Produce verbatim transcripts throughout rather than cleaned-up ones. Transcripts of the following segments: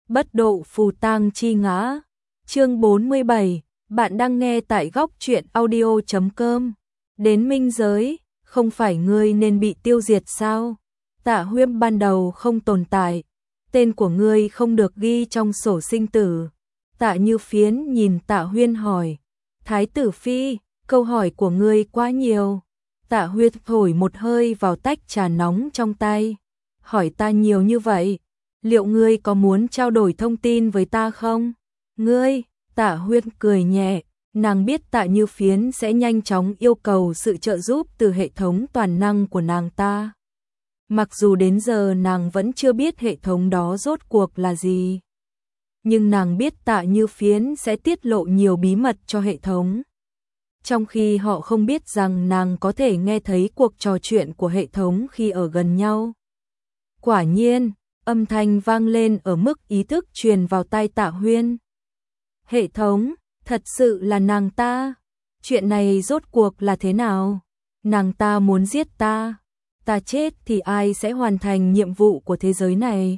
Bất độ phù tang chi ngã. Chương bốn mươi bảy, bạn đang nghe tại góc truyện audio chấm com. Đến minh giới, không phải ngươi nên bị tiêu diệt sao? Tạ Huyên ban đầu không tồn tại, tên của ngươi không được ghi trong sổ sinh tử. Tạ Như Phiến nhìn Tạ Huyên hỏi, Thái tử phi, câu hỏi của ngươi quá nhiều. Tạ Huyên thổi một hơi vào tách trà nóng trong tay, hỏi ta nhiều như vậy, liệu ngươi có muốn trao đổi thông tin với ta không? Ngươi, Tạ Huyên cười nhẹ, nàng biết Tạ Như Phiến sẽ nhanh chóng yêu cầu sự trợ giúp từ hệ thống toàn năng của nàng ta. Mặc dù đến giờ nàng vẫn chưa biết hệ thống đó rốt cuộc là gì, nhưng nàng biết Tạ Như Phiến sẽ tiết lộ nhiều bí mật cho hệ thống. Trong khi họ không biết rằng nàng có thể nghe thấy cuộc trò chuyện của hệ thống khi ở gần nhau. Quả nhiên, âm thanh vang lên ở mức ý thức truyền vào tai Tạ Huyên. Hệ thống, thật sự là nàng ta. Chuyện này rốt cuộc là thế nào? Nàng ta muốn giết ta. Ta chết thì ai sẽ hoàn thành nhiệm vụ của thế giới này?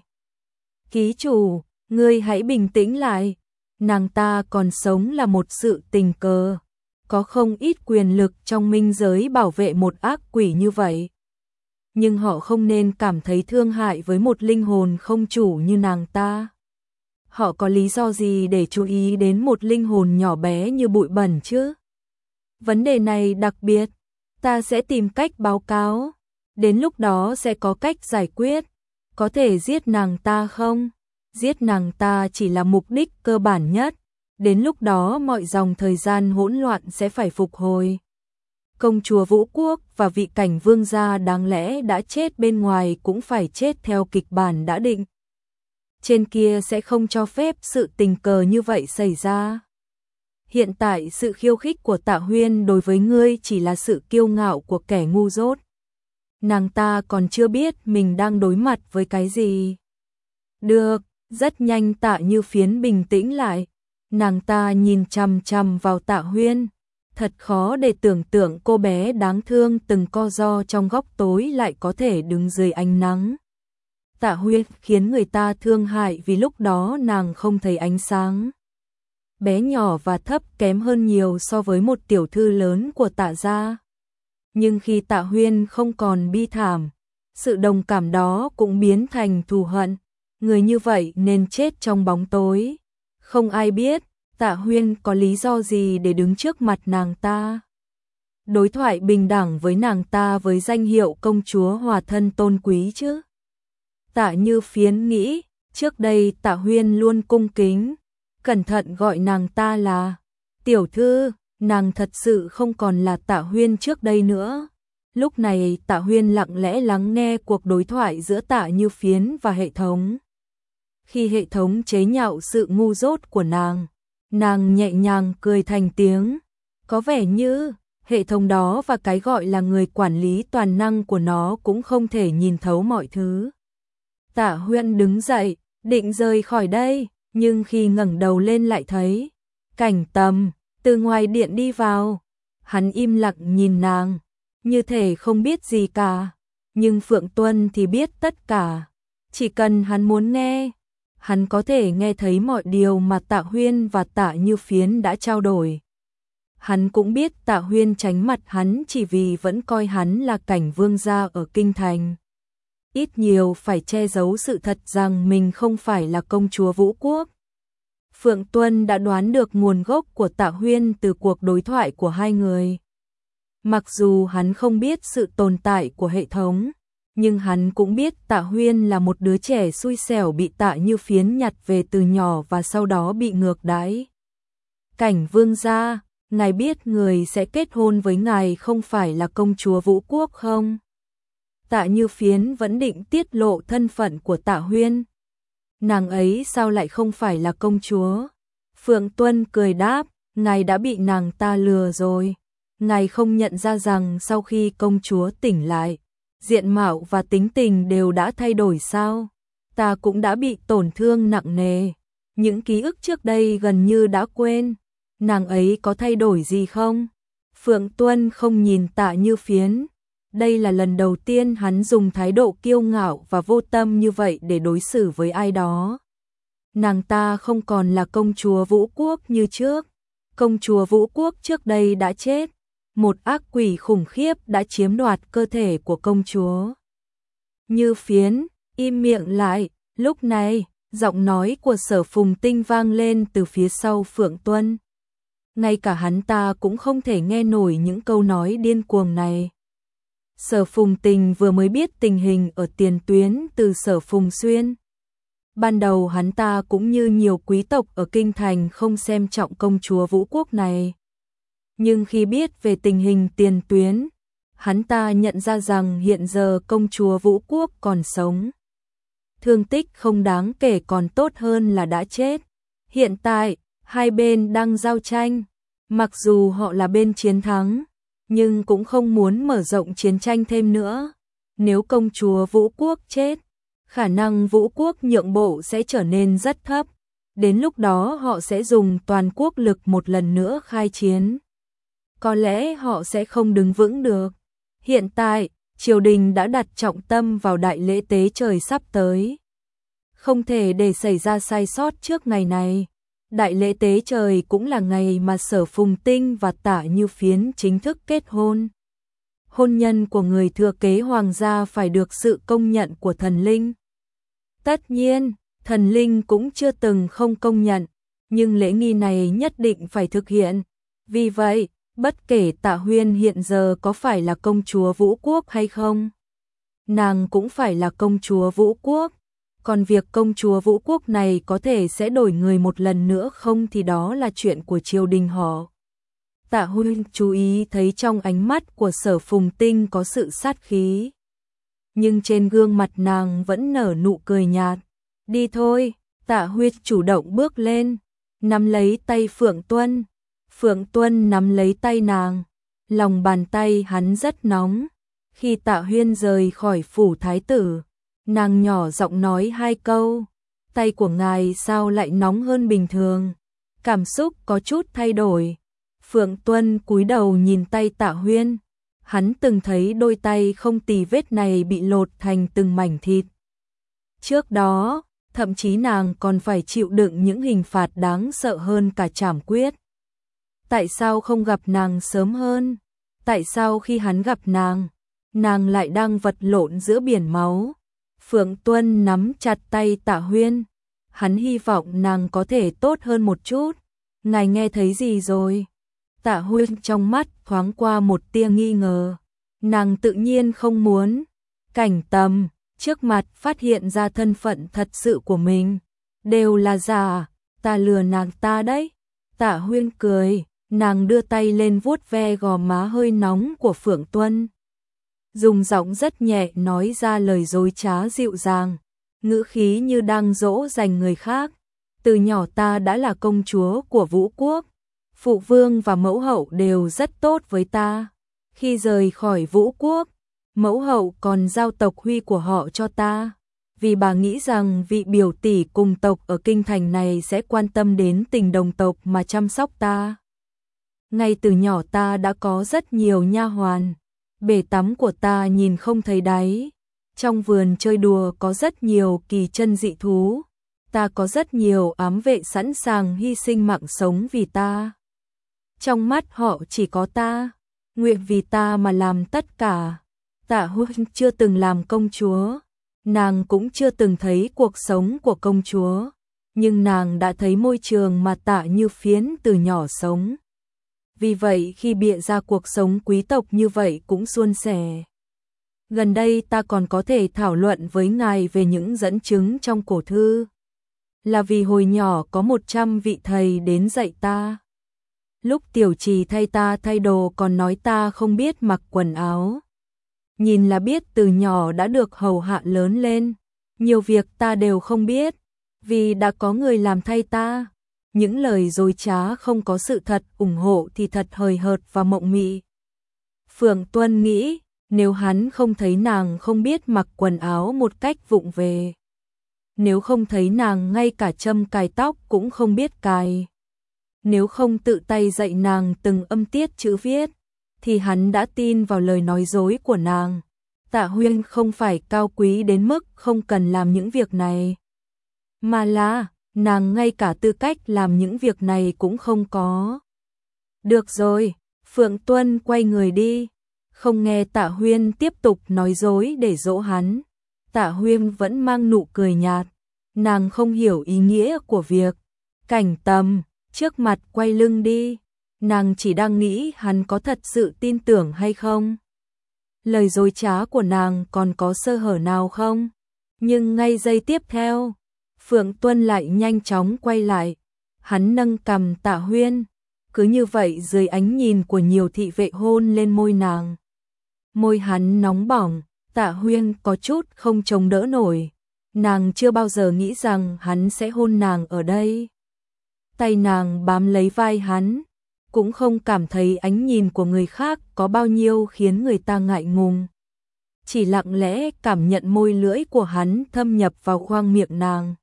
Ký chủ, ngươi hãy bình tĩnh lại. Nàng ta còn sống là một sự tình cờ. Có không ít quyền lực trong minh giới bảo vệ một ác quỷ như vậy. Nhưng họ không nên cảm thấy thương hại với một linh hồn không chủ như nàng ta. Họ có lý do gì để chú ý đến một linh hồn nhỏ bé như bụi bẩn chứ? Vấn đề này đặc biệt, ta sẽ tìm cách báo cáo. Đến lúc đó sẽ có cách giải quyết. Có thể giết nàng ta không? Giết nàng ta chỉ là mục đích cơ bản nhất. Đến lúc đó mọi dòng thời gian hỗn loạn sẽ phải phục hồi. Công chúa Vũ Quốc và vị cảnh vương gia đáng lẽ đã chết bên ngoài cũng phải chết theo kịch bản đã định. Trên kia sẽ không cho phép sự tình cờ như vậy xảy ra. Hiện tại sự khiêu khích của Tạ Huyên đối với ngươi chỉ là sự kiêu ngạo của kẻ ngu dốt. Nàng ta còn chưa biết mình đang đối mặt với cái gì. Được, rất nhanh Tạ Như Phiến bình tĩnh lại. Nàng ta nhìn chằm chằm vào Tạ Huyên. Thật khó để tưởng tượng cô bé đáng thương từng co ro trong góc tối lại có thể đứng dưới ánh nắng. Tạ Huyên khiến người ta thương hại vì lúc đó nàng không thấy ánh sáng. Bé nhỏ và thấp kém hơn nhiều so với một tiểu thư lớn của Tạ gia. Nhưng khi Tạ Huyên không còn bi thảm, sự đồng cảm đó cũng biến thành thù hận. Người như vậy nên chết trong bóng tối. Không ai biết Tạ Huyên có lý do gì để đứng trước mặt nàng ta. Đối thoại bình đẳng với nàng ta với danh hiệu công chúa hòa thân tôn quý chứ. Tạ Như Phiến nghĩ, trước đây Tạ Huyên luôn cung kính, cẩn thận gọi nàng ta là tiểu thư, nàng thật sự không còn là Tạ Huyên trước đây nữa. Lúc này Tạ Huyên lặng lẽ lắng nghe cuộc đối thoại giữa Tạ Như Phiến và hệ thống. Khi hệ thống chế nhạo sự ngu dốt của nàng, nàng nhẹ nhàng cười thành tiếng. Có vẻ như hệ thống đó và cái gọi là người quản lý toàn năng của nó cũng không thể nhìn thấu mọi thứ. Tạ Huyên đứng dậy, định rời khỏi đây, nhưng khi ngẩng đầu lên lại thấy Cảnh Tầm từ ngoài điện đi vào. Hắn im lặng nhìn nàng, như thể không biết gì cả, nhưng Phượng Tuân thì biết tất cả. Chỉ cần hắn muốn nghe, hắn có thể nghe thấy mọi điều mà Tạ Huyên và Tạ Như Phiến đã trao đổi. Hắn cũng biết Tạ Huyên tránh mặt hắn chỉ vì vẫn coi hắn là cảnh vương gia ở kinh thành. Ít nhiều phải che giấu sự thật rằng mình không phải là công chúa Vũ Quốc. Phượng Tuân đã đoán được nguồn gốc của Tạ Huyên từ cuộc đối thoại của hai người. Mặc dù hắn không biết sự tồn tại của hệ thống, nhưng hắn cũng biết Tạ Huyên là một đứa trẻ xui xẻo bị Tạ Như Phiến nhặt về từ nhỏ và sau đó bị ngược đãi. Cảnh vương gia, ngài biết người sẽ kết hôn với ngài không phải là công chúa Vũ Quốc không? Tạ Như Phiến vẫn định tiết lộ thân phận của Tạ Huyên. Nàng ấy sao lại không phải là công chúa? Phượng Tuân cười đáp, ngài đã bị nàng ta lừa rồi. Ngài không nhận ra rằng sau khi công chúa tỉnh lại, diện mạo và tính tình đều đã thay đổi sao? Ta cũng đã bị tổn thương nặng nề. Những ký ức trước đây gần như đã quên. Nàng ấy có thay đổi gì không? Phượng Tuân không nhìn Tạ Như Phiến. Đây là lần đầu tiên hắn dùng thái độ kiêu ngạo và vô tâm như vậy để đối xử với ai đó. nàng ta không còn là công chúa Vũ Quốc như trước. Công chúa Vũ Quốc trước đây đã chết, một ác quỷ khủng khiếp đã chiếm đoạt cơ thể của công chúa. Như Phiến, im miệng lại, lúc này, giọng nói của Sở Phùng Tinh vang lên từ phía sau Phượng Tuân. Ngay cả hắn ta cũng không thể nghe nổi những câu nói điên cuồng này. Sở Phùng Tinh vừa mới biết tình hình ở tiền tuyến từ Sở Phùng Xuyên. Ban đầu hắn ta cũng như nhiều quý tộc ở kinh thành không xem trọng công chúa Vũ Quốc này. Nhưng khi biết về tình hình tiền tuyến, hắn ta nhận ra rằng hiện giờ công chúa Vũ Quốc còn sống. Thương tích không đáng kể còn tốt hơn là đã chết. Hiện tại, hai bên đang giao tranh. Mặc dù họ là bên chiến thắng, nhưng cũng không muốn mở rộng chiến tranh thêm nữa. Nếu công chúa Vũ Quốc chết, khả năng Vũ Quốc nhượng bộ sẽ trở nên rất thấp. Đến lúc đó họ sẽ dùng toàn quốc lực một lần nữa khai chiến. Có lẽ họ sẽ không đứng vững được. Hiện tại, triều đình đã đặt trọng tâm vào đại lễ tế trời sắp tới. Không thể để xảy ra sai sót trước ngày này. Đại lễ tế trời cũng là ngày mà Sở Phùng Tinh và Tả Như Phiến chính thức kết hôn. Hôn nhân của người thừa kế hoàng gia phải được sự công nhận của thần linh. Tất nhiên, thần linh cũng chưa từng không công nhận, nhưng lễ nghi này nhất định phải thực hiện. Vì vậy, bất kể Tạ Huyên hiện giờ có phải là công chúa Vũ Quốc hay không, nàng cũng phải là công chúa Vũ Quốc. Còn việc công chúa Vũ Quốc này có thể sẽ đổi người một lần nữa không thì đó là chuyện của triều đình họ. Tạ Huyên chú ý thấy trong ánh mắt của Sở Phùng Tinh có sự sát khí. Nhưng trên gương mặt nàng vẫn nở nụ cười nhạt. Đi thôi, Tạ Huyên chủ động bước lên, nắm lấy tay Phượng Tuân. Phượng Tuân nắm lấy tay nàng, lòng bàn tay hắn rất nóng. Khi Tạ Huyên rời khỏi phủ thái tử, nàng nhỏ giọng nói hai câu. Tay của ngài sao lại nóng hơn bình thường? Cảm xúc có chút thay đổi. Phượng Tuân cúi đầu nhìn tay Tạ Huyên. Hắn từng thấy đôi tay không tì vết này bị lột thành từng mảnh thịt. Trước đó, thậm chí nàng còn phải chịu đựng những hình phạt đáng sợ hơn cả trảm quyết. Tại sao không gặp nàng sớm hơn? Tại sao khi hắn gặp nàng, nàng lại đang vật lộn giữa biển máu? Phượng Tuân nắm chặt tay Tạ Huyên. Hắn hy vọng nàng có thể tốt hơn một chút. Ngài nghe thấy gì rồi? Tạ Huyên trong mắt thoáng qua một tia nghi ngờ. Nàng tự nhiên không muốn. Cảnh Tầm trước mặt phát hiện ra thân phận thật sự của mình. Đều là giả, ta lừa nàng ta đấy. Tạ Huyên cười, nàng đưa tay lên vuốt ve gò má hơi nóng của Phượng Tuân. Dùng giọng rất nhẹ nói ra lời dối trá dịu dàng, ngữ khí như đang dỗ dành người khác. Từ nhỏ ta đã là công chúa của Vũ Quốc. Phụ vương và mẫu hậu đều rất tốt với ta. Khi rời khỏi Vũ Quốc, mẫu hậu còn giao tộc huy của họ cho ta. Vì bà nghĩ rằng vị biểu tỷ cùng tộc ở kinh thành này sẽ quan tâm đến tình đồng tộc mà chăm sóc ta. Ngay từ nhỏ ta đã có rất nhiều nha hoàn. Bể tắm của ta nhìn không thấy đáy. Trong vườn chơi đùa có rất nhiều kỳ chân dị thú. Ta có rất nhiều ám vệ sẵn sàng hy sinh mạng sống vì ta. Trong mắt họ chỉ có ta, nguyện vì ta mà làm tất cả. Tạ Huyên chưa từng làm công chúa, nàng cũng chưa từng thấy cuộc sống của công chúa, nhưng nàng đã thấy môi trường mà Tạ Như Phiến từ nhỏ sống. Vì vậy khi bịa ra cuộc sống quý tộc như vậy cũng suôn sẻ. Gần đây ta còn có thể thảo luận với ngài về những dẫn chứng trong cổ thư. Là vì hồi nhỏ có một trăm vị thầy đến dạy ta. Lúc tiểu trì thay ta thay đồ còn nói ta không biết mặc quần áo. Nhìn là biết từ nhỏ đã được hầu hạ lớn lên. Nhiều việc ta đều không biết, vì đã có người làm thay ta. Những lời dối trá không có sự thật ủng hộ thì thật hời hợt và mộng mị. Phượng Tuân nghĩ, nếu hắn không thấy nàng không biết mặc quần áo một cách vụng về. Nếu không thấy nàng ngay cả châm cài tóc cũng không biết cài. Nếu không tự tay dạy nàng từng âm tiết chữ viết, thì hắn đã tin vào lời nói dối của nàng. Tạ Huyên không phải cao quý đến mức không cần làm những việc này, mà là nàng ngay cả tư cách làm những việc này cũng không có. Được rồi, Phượng Tuân quay người đi, không nghe Tạ Huyên tiếp tục nói dối để dỗ hắn. Tạ Huyên vẫn mang nụ cười nhạt, nàng không hiểu ý nghĩa của việc Cảnh Tâm trước mặt quay lưng đi, nàng chỉ đang nghĩ hắn có thật sự tin tưởng hay không. Lời dối trá của nàng còn có sơ hở nào không? Nhưng ngay giây tiếp theo, Phượng Tuân lại nhanh chóng quay lại, hắn nâng cằm Tạ Huyên, cứ như vậy dưới ánh nhìn của nhiều thị vệ hôn lên môi nàng. Môi hắn nóng bỏng, Tạ Huyên có chút không chống đỡ nổi, nàng chưa bao giờ nghĩ rằng hắn sẽ hôn nàng ở đây. Tay nàng bám lấy vai hắn, cũng không cảm thấy ánh nhìn của người khác có bao nhiêu khiến người ta ngại ngùng. Chỉ lặng lẽ cảm nhận môi lưỡi của hắn thâm nhập vào khoang miệng nàng.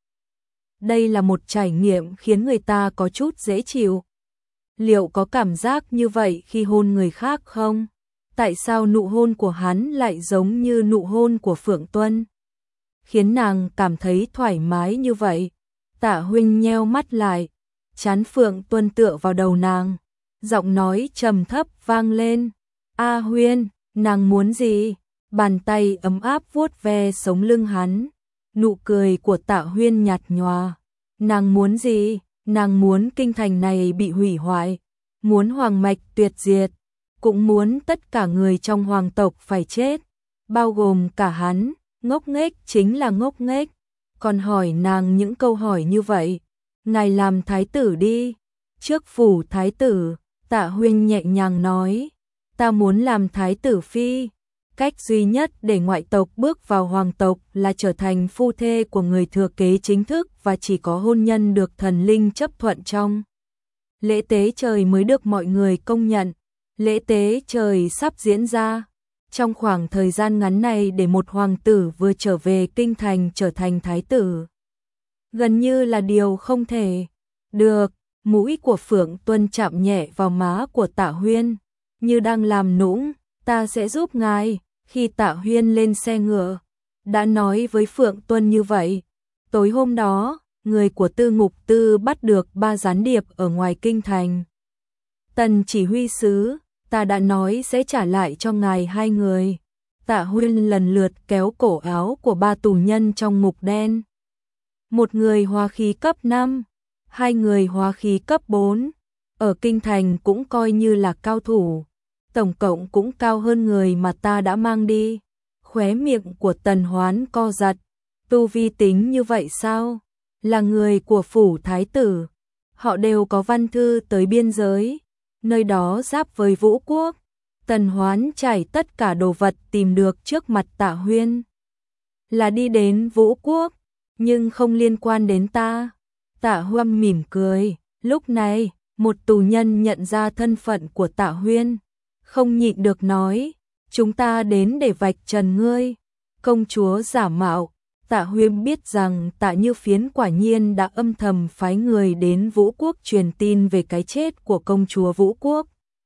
Đây là một trải nghiệm khiến người ta có chút dễ chịu. Liệu có cảm giác như vậy khi hôn người khác không? Tại sao nụ hôn của hắn lại giống như nụ hôn của Phượng Tuân? Khiến nàng cảm thấy thoải mái như vậy. Tạ Huynh nheo mắt lại, trán Phượng Tuân tựa vào đầu nàng, giọng nói trầm thấp vang lên. A Huyên, nàng muốn gì? Bàn tay ấm áp vuốt ve sống lưng hắn. Nụ cười của Tạ Huyên nhạt nhòa. Nàng muốn gì? Nàng muốn kinh thành này bị hủy hoại, muốn hoàng mạch tuyệt diệt, cũng muốn tất cả người trong hoàng tộc phải chết, bao gồm cả hắn. Ngốc nghếch chính là ngốc nghếch, còn hỏi nàng những câu hỏi như vậy. Ngài làm thái tử đi. Trước phủ thái tử, Tạ Huyên nhẹ nhàng nói, ta muốn làm thái tử phi. Cách duy nhất để ngoại tộc bước vào hoàng tộc là trở thành phu thê của người thừa kế chính thức, và chỉ có hôn nhân được thần linh chấp thuận trong lễ tế trời mới được mọi người công nhận. Lễ tế trời sắp diễn ra. Trong khoảng thời gian ngắn này để một hoàng tử vừa trở về kinh thành trở thành thái tử, gần như là điều không thể. Được, mũi của Phượng Tuân chạm nhẹ vào má của Tạ Huyên, như đang làm nũng, ta sẽ giúp ngài. Khi Tạ Huyên lên xe ngựa, đã nói với Phượng Tuân như vậy. Tối hôm đó, người của Tư Ngục Tư bắt được ba gián điệp ở ngoài kinh thành. Tần chỉ huy sứ, ta đã nói sẽ trả lại cho ngài hai người. Tạ Huyên lần lượt kéo cổ áo của ba tù nhân trong ngục đen. Một người hóa khí cấp năm, hai người hóa khí cấp bốn, ở kinh thành cũng coi như là cao thủ. Tổng cộng cũng cao hơn người mà ta đã mang đi. Khóe miệng của Tần Hoán co giật. Tu vi tính như vậy sao? Là người của phủ thái tử. Họ đều có văn thư tới biên giới, nơi đó giáp với Vũ Quốc. Tần Hoán trải tất cả đồ vật tìm được trước mặt Tạ Huyên. Là đi đến Vũ Quốc, nhưng không liên quan đến ta. Tạ Huyên mỉm cười. Lúc này, một tù nhân nhận ra thân phận của Tạ Huyên, không nhịn được nói, chúng ta đến để vạch trần ngươi. Công chúa giả mạo. Tạ Huyên biết rằng Tạ Như Phiến quả nhiên đã âm thầm phái người đến Vũ Quốc truyền tin về cái chết của công chúa Vũ Quốc.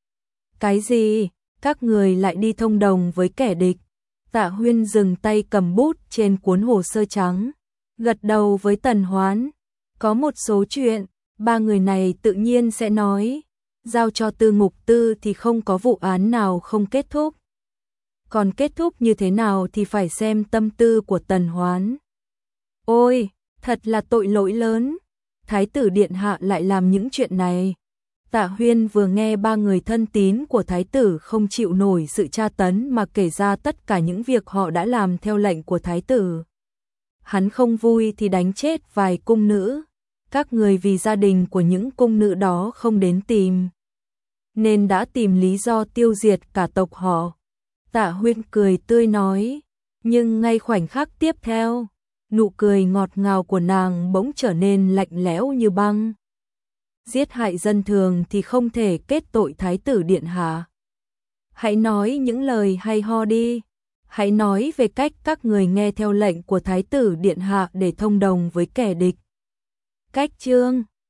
Cái gì? Các người lại đi thông đồng với kẻ địch? Tạ Huyên dừng tay cầm bút trên cuốn hồ sơ trắng, gật đầu với Tần Hoán. Có một số chuyện, ba người này tự nhiên sẽ nói. Giao cho Tư Ngục Tư thì không có vụ án nào không kết thúc. Còn kết thúc như thế nào thì phải xem tâm tư của Tần Hoán. Ôi, thật là tội lỗi lớn. Thái tử điện hạ lại làm những chuyện này. Tạ Huyên vừa nghe ba người thân tín của thái tử không chịu nổi sự tra tấn mà kể ra tất cả những việc họ đã làm theo lệnh của thái tử. Hắn không vui thì đánh chết vài cung nữ. Các người vì gia đình của những cung nữ đó không đến tìm, nên đã tìm lý do tiêu diệt cả tộc họ. Tạ Huyên cười tươi nói, nhưng ngay khoảnh khắc tiếp theo, nụ cười ngọt ngào của nàng bỗng trở nên lạnh lẽo như băng. Giết hại dân thường thì không thể kết tội thái tử điện hạ. Hãy nói những lời hay ho đi. Hãy nói về cách các người nghe theo lệnh của thái tử điện hạ để thông đồng với kẻ địch. Cách chương